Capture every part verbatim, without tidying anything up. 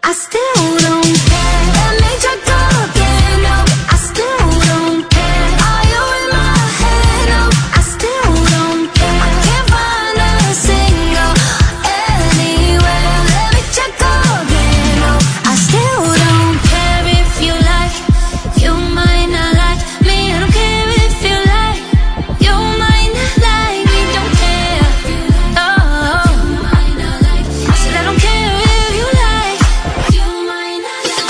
I still don't care. Let me try go again. No, I still don't care. Are you in my head? No, I still don't care. I can't find a single anywhere. Let me try go again. No, I still don't care if you like. You might not like me. I don't care if you like. You might not like me. Don't care. Oh, I said I don't care if you like. You might not like.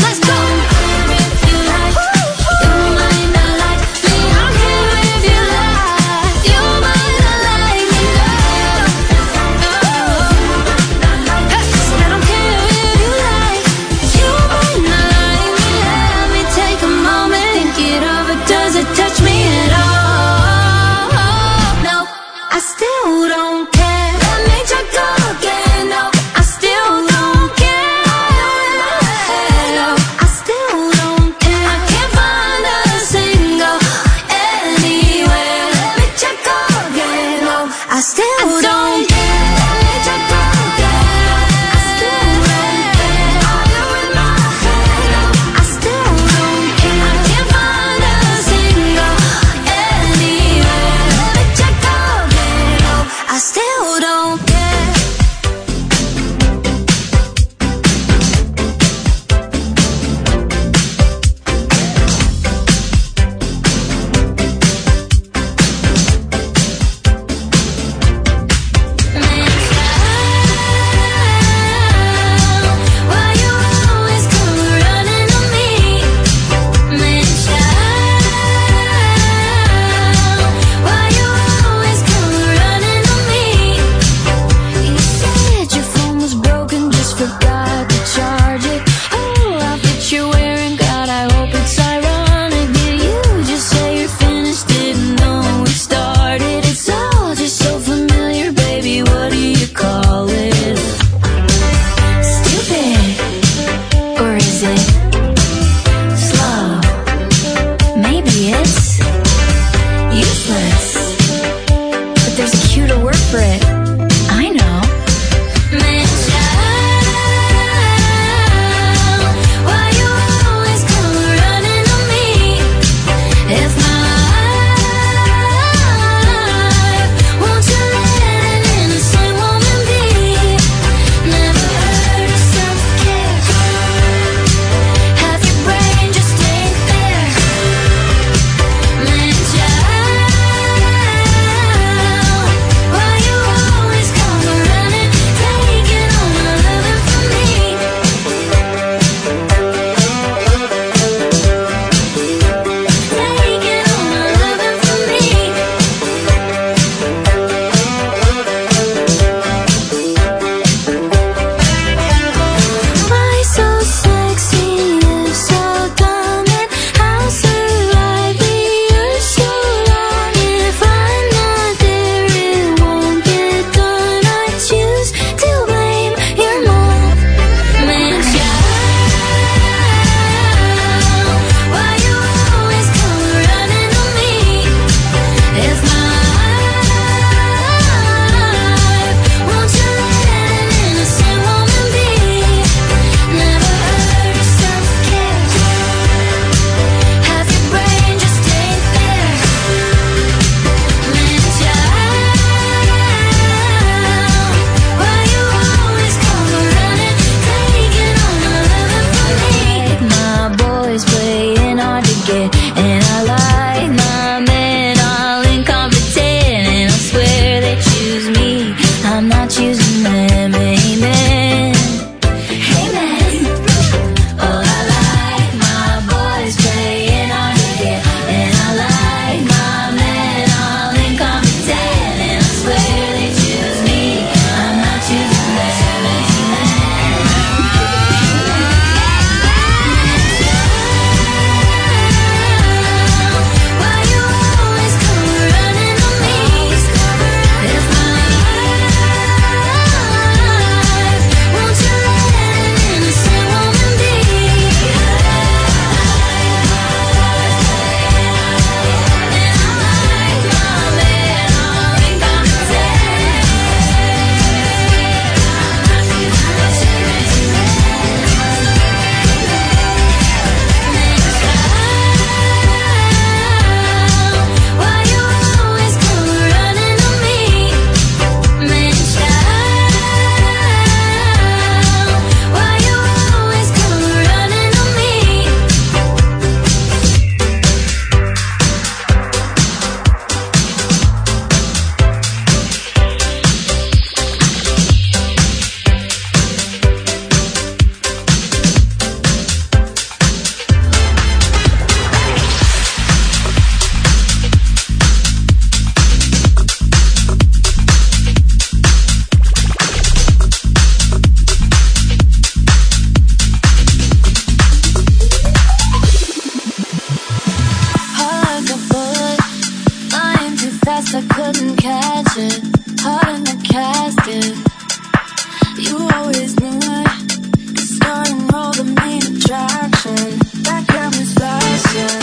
I couldn't catch it. Heart in the casket. You always knew it. The star and roll, the main attraction. That camera's flashing.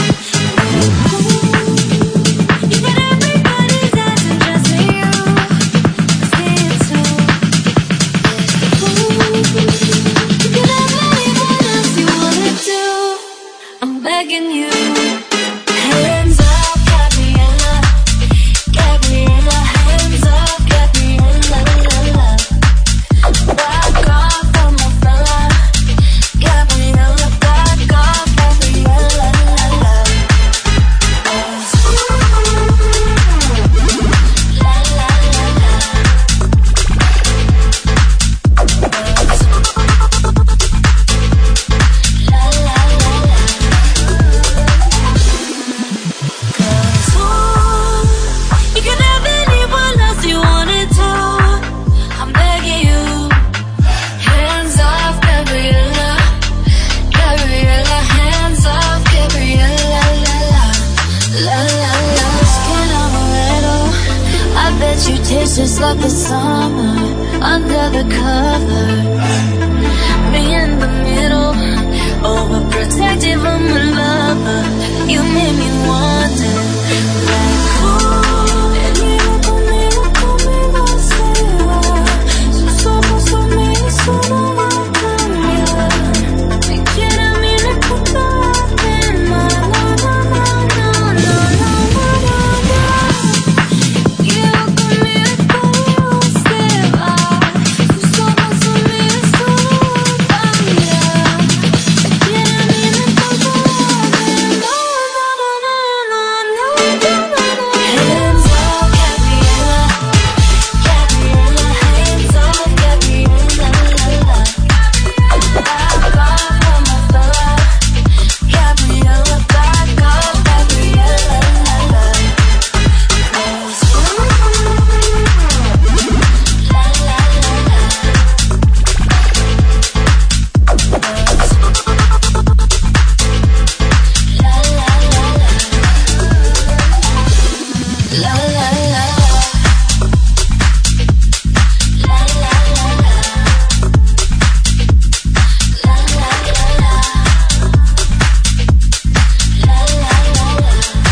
You got everybody's dancing just for you. I see it too. You could have anyone else you wanted to. I'm begging you. Hands up, Gabriella. Gabriella, hands up, Gabriella, la, la. Back off from my fella. Gabriella, back off, Gabriella, la, la. La, la, la, la. La, la, la, la. Cause ooh, you can have anyone else you wanted to. I'm begging you. Hands off, Gabriella. Gabriella, hands off, Gabriella, la la. La la la. Skin amaretto. I bet you taste just like the summer. Under the covers. Me in the middle. Overprotective, I'm a lover. You made me wonder. Like, ooh, venido conmigo, conmigo se va. Sus ojos son míos, solo va a cambiar. Me quiere a mí, le importa la pena. No, no, no, no, no, no, no, no, no. Quiero conmigo, conmigo se va. Sus ojos son míos, solo va a cambiar. Me quiere a mí, le importa la pena. No, no, no, no, no, no, no, no. Hands off, Gabriella. Gabriella, hands off, Gabriella, la, la. Back off from my fella. Gabriella, back off, Gabriella, la, la. Cause ooh, la, la, la, la. La, la, la, la. La, la, la, la. La, la, la, la. La, la, la, la. La, la, la, la.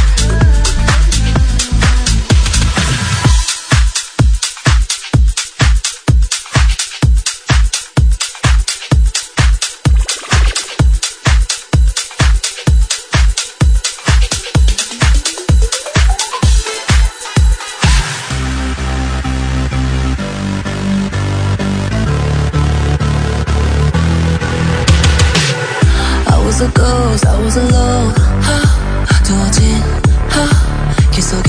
I was a ghost, I was alone. 두어진 길 속에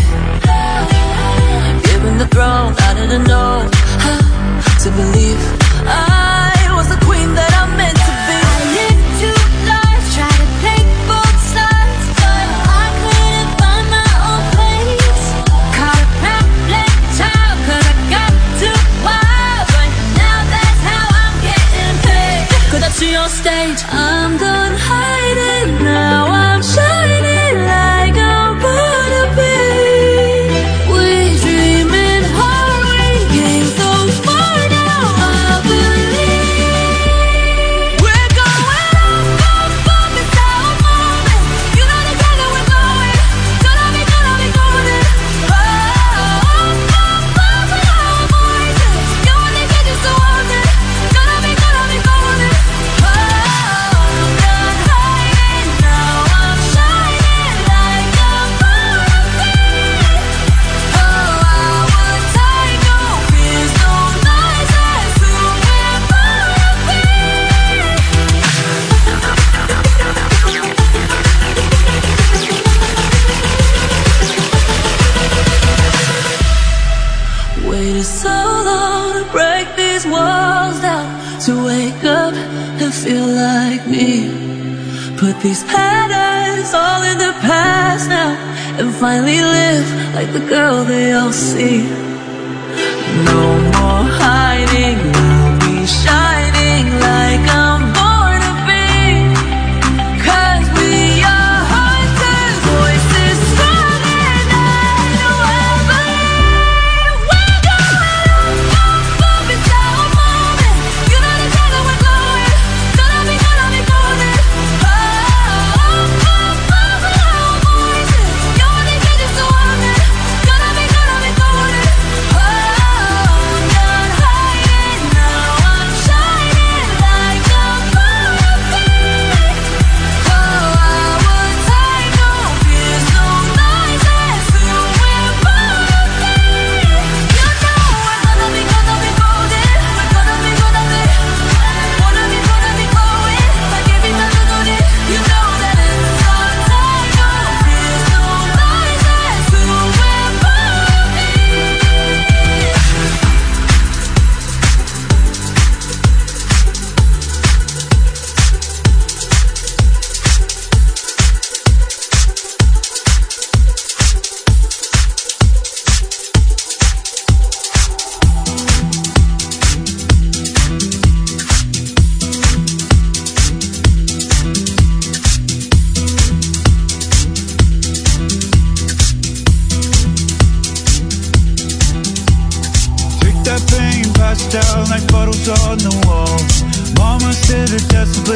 given the throne, I didn't know to believe I was the queen that I'm meant to be. I lived two lives, tried to take both sides, but I couldn't find my own place. Caught a pamphlet child, 'cause I got too wild, but now that's how I'm getting paid. Cause up to your stage, I'm done hiding, now I'm shining like I'm born to be. We dream in heart, we came so far, now I believe. We're going off, off, off, it's our moment. You know together we're going. Gonna be, gonna be golden. Oh, off, off, off with our voices. You only get just to want it. Gonna be, gonna be golden. Oh, I'm done hiding, now I'm shining like I'm born to be. Oh, our tiger fears no lies, that's who we're born to be. Waited so long to break these walls down, to wake up and feel like me. Put these patterns all in the past now, and finally live like the girl they all see. No more hiding, I'll be shining like I'm born to be. 'Cause we are hunters, voices strong and unaware.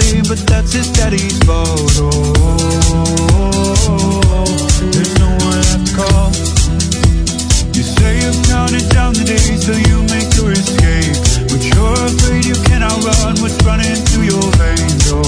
boy, but that's his daddy's fault. Oh, there's no one left to call. You say you've counted down the days till you make your escape, but you're afraid you cannot run what's running through your veins. Oh,